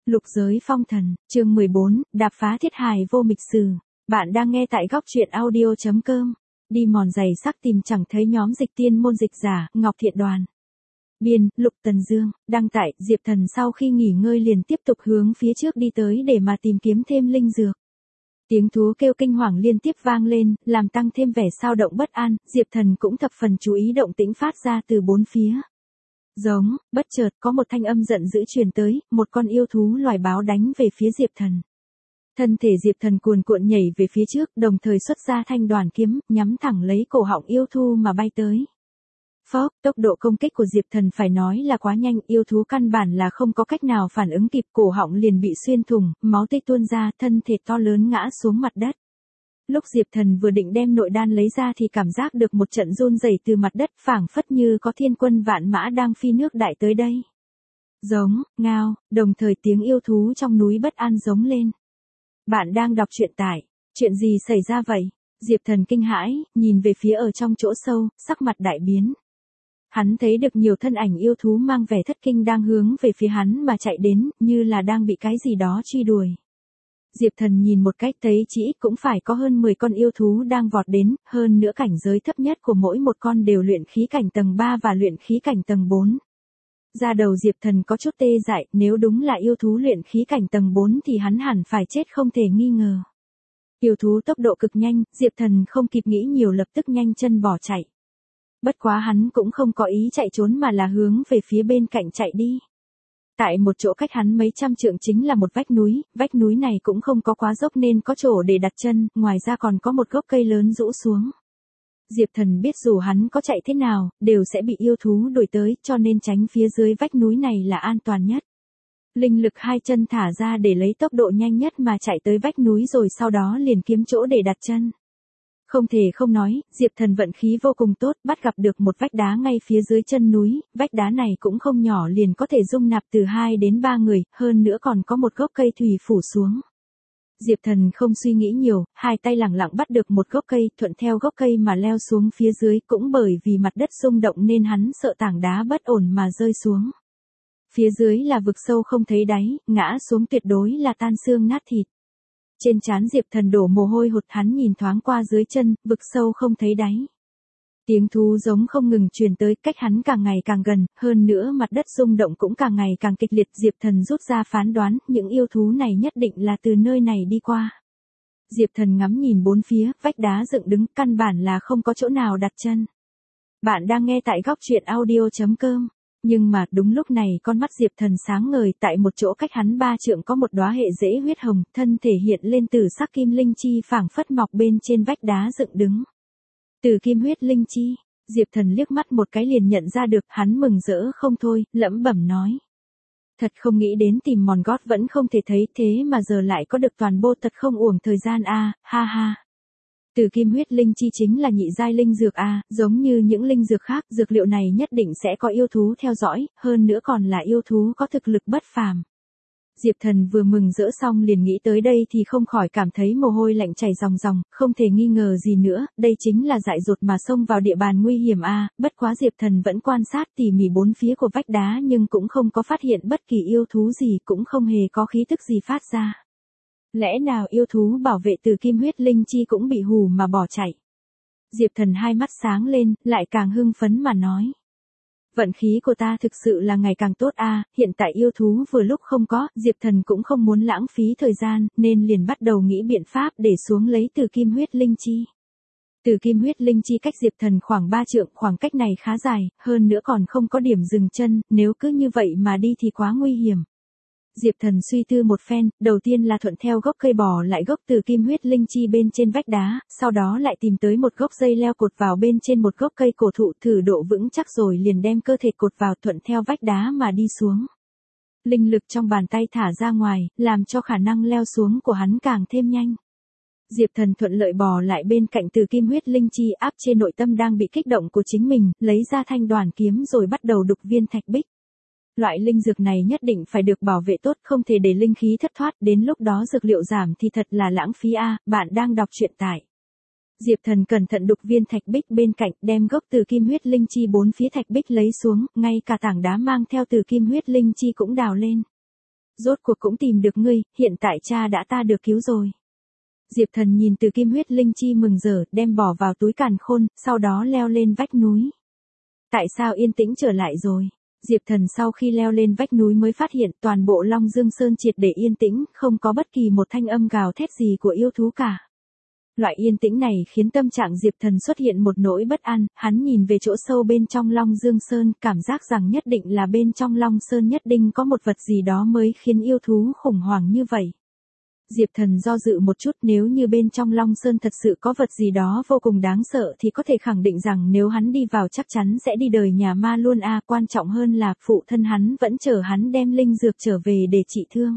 Lục giới phong thần, chương 14, đạp phá thiết hài vô mịch sử. Bạn đang nghe tại góc truyện audio.com. Đi mòn giày sắc tìm chẳng thấy nhóm dịch tiên môn dịch giả, Ngọc Thiện Đoàn. Biên, Lục Tần Dương, đăng tải, Diệp Thần sau khi nghỉ ngơi liền tiếp tục hướng phía trước đi tới để mà tìm kiếm thêm linh dược. Tiếng thú kêu kinh hoàng liên tiếp vang lên, làm tăng thêm vẻ sao động bất an, Diệp Thần cũng thập phần chú ý động tĩnh phát ra từ bốn phía. Giống, bất chợt có một thanh âm giận dữ truyền tới, một con yêu thú loài báo đánh về phía Diệp Thần. Thân thể Diệp Thần cuồn cuộn nhảy về phía trước, đồng thời xuất ra thanh đoàn kiếm, nhắm thẳng lấy cổ họng yêu thú mà bay tới. Phốc, tốc độ công kích của Diệp Thần phải nói là quá nhanh, yêu thú căn bản là không có cách nào phản ứng kịp, cổ họng liền bị xuyên thủng, máu tươi tuôn ra, thân thể to lớn ngã xuống mặt đất. Lúc Diệp Thần vừa định đem nội đan lấy ra thì cảm giác được một trận run rẩy từ mặt đất, phảng phất như có thiên quân vạn mã đang phi nước đại tới đây. Giống, ngao, đồng thời tiếng yêu thú trong núi bất an giống lên. Bạn đang đọc truyện tại, chuyện gì xảy ra vậy? Diệp Thần kinh hãi, nhìn về phía ở trong chỗ sâu, sắc mặt đại biến. Hắn thấy được nhiều thân ảnh yêu thú mang vẻ thất kinh đang hướng về phía hắn mà chạy đến, như là đang bị cái gì đó truy đuổi. Diệp Thần nhìn một cách thấy chỉ ít cũng phải có hơn 10 con yêu thú đang vọt đến, hơn nữa cảnh giới thấp nhất của mỗi một con đều luyện khí cảnh tầng 3 và luyện khí cảnh tầng 4. Ra đầu Diệp Thần có chút tê dại, nếu đúng là yêu thú luyện khí cảnh tầng 4 thì hắn hẳn phải chết không thể nghi ngờ. Yêu thú tốc độ cực nhanh, Diệp Thần không kịp nghĩ nhiều lập tức nhanh chân bỏ chạy. Bất quá hắn cũng không có ý chạy trốn mà là hướng về phía bên cạnh chạy đi. Tại một chỗ cách hắn mấy trăm trượng chính là một vách núi này cũng không có quá dốc nên có chỗ để đặt chân, ngoài ra còn có một gốc cây lớn rũ xuống. Diệp Thần biết dù hắn có chạy thế nào, đều sẽ bị yêu thú đuổi tới, cho nên tránh phía dưới vách núi này là an toàn nhất. Linh lực hai chân thả ra để lấy tốc độ nhanh nhất mà chạy tới vách núi rồi sau đó liền kiếm chỗ để đặt chân. Không thể không nói, Diệp Thần vận khí vô cùng tốt, bắt gặp được một vách đá ngay phía dưới chân núi, vách đá này cũng không nhỏ liền có thể dung nạp từ 2 đến 3 người, hơn nữa còn có một gốc cây thủy phủ xuống. Diệp Thần không suy nghĩ nhiều, hai tay lẳng lặng bắt được một gốc cây, thuận theo gốc cây mà leo xuống phía dưới, cũng bởi vì mặt đất rung động nên hắn sợ tảng đá bất ổn mà rơi xuống. Phía dưới là vực sâu không thấy đáy, ngã xuống tuyệt đối là tan xương nát thịt. Trên trán Diệp Thần đổ mồ hôi hột, hắn nhìn thoáng qua dưới chân, vực sâu không thấy đáy. Tiếng thú giống không ngừng truyền tới, cách hắn càng ngày càng gần, hơn nữa mặt đất rung động cũng càng ngày càng kịch liệt. Diệp Thần rút ra phán đoán, những yêu thú này nhất định là từ nơi này đi qua. Diệp Thần ngắm nhìn bốn phía, vách đá dựng đứng, căn bản là không có chỗ nào đặt chân. Bạn đang nghe tại góc truyện audio.com. Nhưng mà đúng lúc này con mắt Diệp Thần sáng ngời, tại một chỗ cách hắn 3 trượng có một đóa hệ rễ huyết hồng, thân thể hiện lên từ sắc kim linh chi phảng phất mọc bên trên vách đá dựng đứng. Từ kim huyết linh chi, Diệp Thần liếc mắt một cái liền nhận ra được, hắn mừng rỡ không thôi, lẩm bẩm nói. Thật không nghĩ đến tìm mòn gót vẫn không thể thấy, thế mà giờ lại có được toàn bộ, thật không uổng thời gian a, ha ha. Từ kim huyết linh chi chính là nhị giai linh dược a, giống như những linh dược khác, dược liệu này nhất định sẽ có yêu thú theo dõi, hơn nữa còn là yêu thú có thực lực bất phàm. Diệp Thần vừa mừng rỡ xong liền nghĩ tới đây thì không khỏi cảm thấy mồ hôi lạnh chảy ròng ròng, không thể nghi ngờ gì nữa, đây chính là dại dột mà xông vào địa bàn nguy hiểm a. Bất quá Diệp Thần vẫn quan sát tỉ mỉ bốn phía của vách đá nhưng cũng không có phát hiện bất kỳ yêu thú gì, cũng không hề có khí tức gì phát ra. Lẽ nào yêu thú bảo vệ từ kim huyết linh chi cũng bị hù mà bỏ chạy? Diệp Thần hai mắt sáng lên, lại càng hưng phấn mà nói. Vận khí của ta thực sự là ngày càng tốt a, hiện tại yêu thú vừa lúc không có, Diệp Thần cũng không muốn lãng phí thời gian, nên liền bắt đầu nghĩ biện pháp để xuống lấy từ kim huyết linh chi. Từ kim huyết linh chi cách Diệp Thần khoảng 3 trượng, khoảng cách này khá dài, hơn nữa còn không có điểm dừng chân, nếu cứ như vậy mà đi thì quá nguy hiểm. Diệp Thần suy tư một phen, đầu tiên là thuận theo gốc cây bò lại gốc từ kim huyết linh chi bên trên vách đá, sau đó lại tìm tới một gốc dây leo cột vào bên trên một gốc cây cổ thụ, thử độ vững chắc rồi liền đem cơ thể cột vào, thuận theo vách đá mà đi xuống. Linh lực trong bàn tay thả ra ngoài, làm cho khả năng leo xuống của hắn càng thêm nhanh. Diệp Thần thuận lợi bò lại bên cạnh từ kim huyết linh chi, áp trên nội tâm đang bị kích động của chính mình, lấy ra thanh đoàn kiếm rồi bắt đầu đục viên thạch bích. Loại linh dược này nhất định phải được bảo vệ tốt, không thể để linh khí thất thoát, đến lúc đó dược liệu giảm thì thật là lãng phí a. Bạn đang đọc truyện tại. Diệp Thần cẩn thận đục viên thạch bích bên cạnh, đem gốc từ kim huyết linh chi bốn phía thạch bích lấy xuống, ngay cả tảng đá mang theo từ kim huyết linh chi cũng đào lên. Rốt cuộc cũng tìm được ngươi, hiện tại cha đã ta được cứu rồi. Diệp Thần nhìn từ kim huyết linh chi mừng rỡ, đem bỏ vào túi càn khôn, sau đó leo lên vách núi. Tại sao yên tĩnh trở lại rồi? Diệp Thần sau khi leo lên vách núi mới phát hiện toàn bộ Long Dương Sơn triệt để yên tĩnh, không có bất kỳ một thanh âm gào thét gì của yêu thú cả. Loại yên tĩnh này khiến tâm trạng Diệp Thần xuất hiện một nỗi bất an, hắn nhìn về chỗ sâu bên trong Long Dương Sơn, cảm giác rằng nhất định là bên trong Long Sơn nhất định có một vật gì đó mới khiến yêu thú khủng hoảng như vậy. Diệp Thần do dự một chút, nếu như bên trong Long Sơn thật sự có vật gì đó vô cùng đáng sợ thì có thể khẳng định rằng nếu hắn đi vào chắc chắn sẽ đi đời nhà ma luôn a. Quan trọng hơn là phụ thân hắn vẫn chờ hắn đem linh dược trở về để trị thương.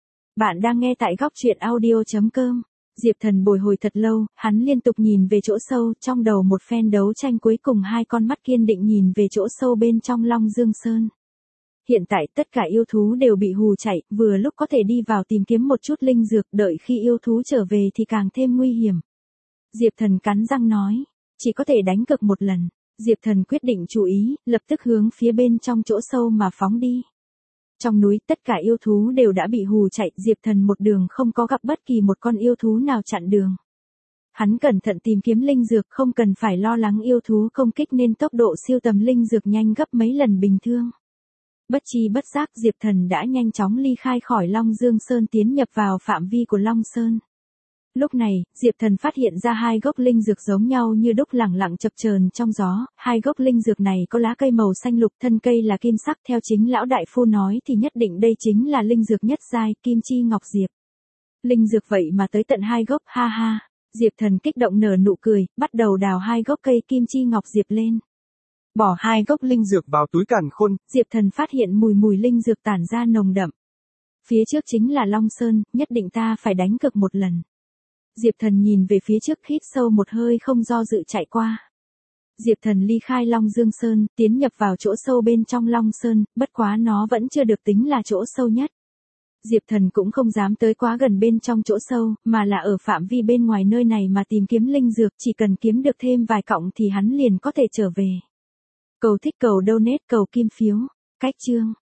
Bạn đang nghe tại góc truyện audio.com. Diệp Thần bồi hồi thật lâu, hắn liên tục nhìn về chỗ sâu, trong đầu một phen đấu tranh cuối cùng hai con mắt kiên định nhìn về chỗ sâu bên trong Long Dương Sơn. Hiện tại tất cả yêu thú đều bị hù chạy, vừa lúc có thể đi vào tìm kiếm một chút linh dược, đợi khi yêu thú trở về thì càng thêm nguy hiểm. Diệp Thần cắn răng nói, chỉ có thể đánh cược một lần. Diệp Thần quyết định chú ý, lập tức hướng phía bên trong chỗ sâu mà phóng đi. Trong núi tất cả yêu thú đều đã bị hù chạy, Diệp Thần một đường không có gặp bất kỳ một con yêu thú nào chặn đường. Hắn cẩn thận tìm kiếm linh dược, không cần phải lo lắng yêu thú công kích nên tốc độ siêu tầm linh dược nhanh gấp mấy lần bình thường. Bất chi bất giác Diệp Thần đã nhanh chóng ly khai khỏi Long Dương Sơn tiến nhập vào phạm vi của Long Sơn. Lúc này, Diệp Thần phát hiện ra hai gốc linh dược giống nhau như đúc lẳng lặng chập chờn trong gió, hai gốc linh dược này có lá cây màu xanh lục, thân cây là kim sắc, theo chính lão đại phu nói thì nhất định đây chính là linh dược nhất giai, Kim Chi Ngọc Diệp. Linh dược vậy mà tới tận hai gốc, ha ha. Diệp Thần kích động nở nụ cười, bắt đầu đào hai gốc cây Kim Chi Ngọc Diệp lên. Bỏ hai gốc linh dược vào túi càn khôn, Diệp Thần phát hiện mùi linh dược tản ra nồng đậm. Phía trước chính là Long Sơn, nhất định ta phải đánh cược một lần. Diệp Thần nhìn về phía trước, hít sâu một hơi không do dự chạy qua. Diệp Thần ly khai Long Dương Sơn, tiến nhập vào chỗ sâu bên trong Long Sơn, bất quá nó vẫn chưa được tính là chỗ sâu nhất. Diệp Thần cũng không dám tới quá gần bên trong chỗ sâu, mà là ở phạm vi bên ngoài nơi này mà tìm kiếm linh dược, chỉ cần kiếm được thêm vài cọng thì hắn liền có thể trở về. Cầu thích, cầu donate, cầu kim phiếu. Cách chương.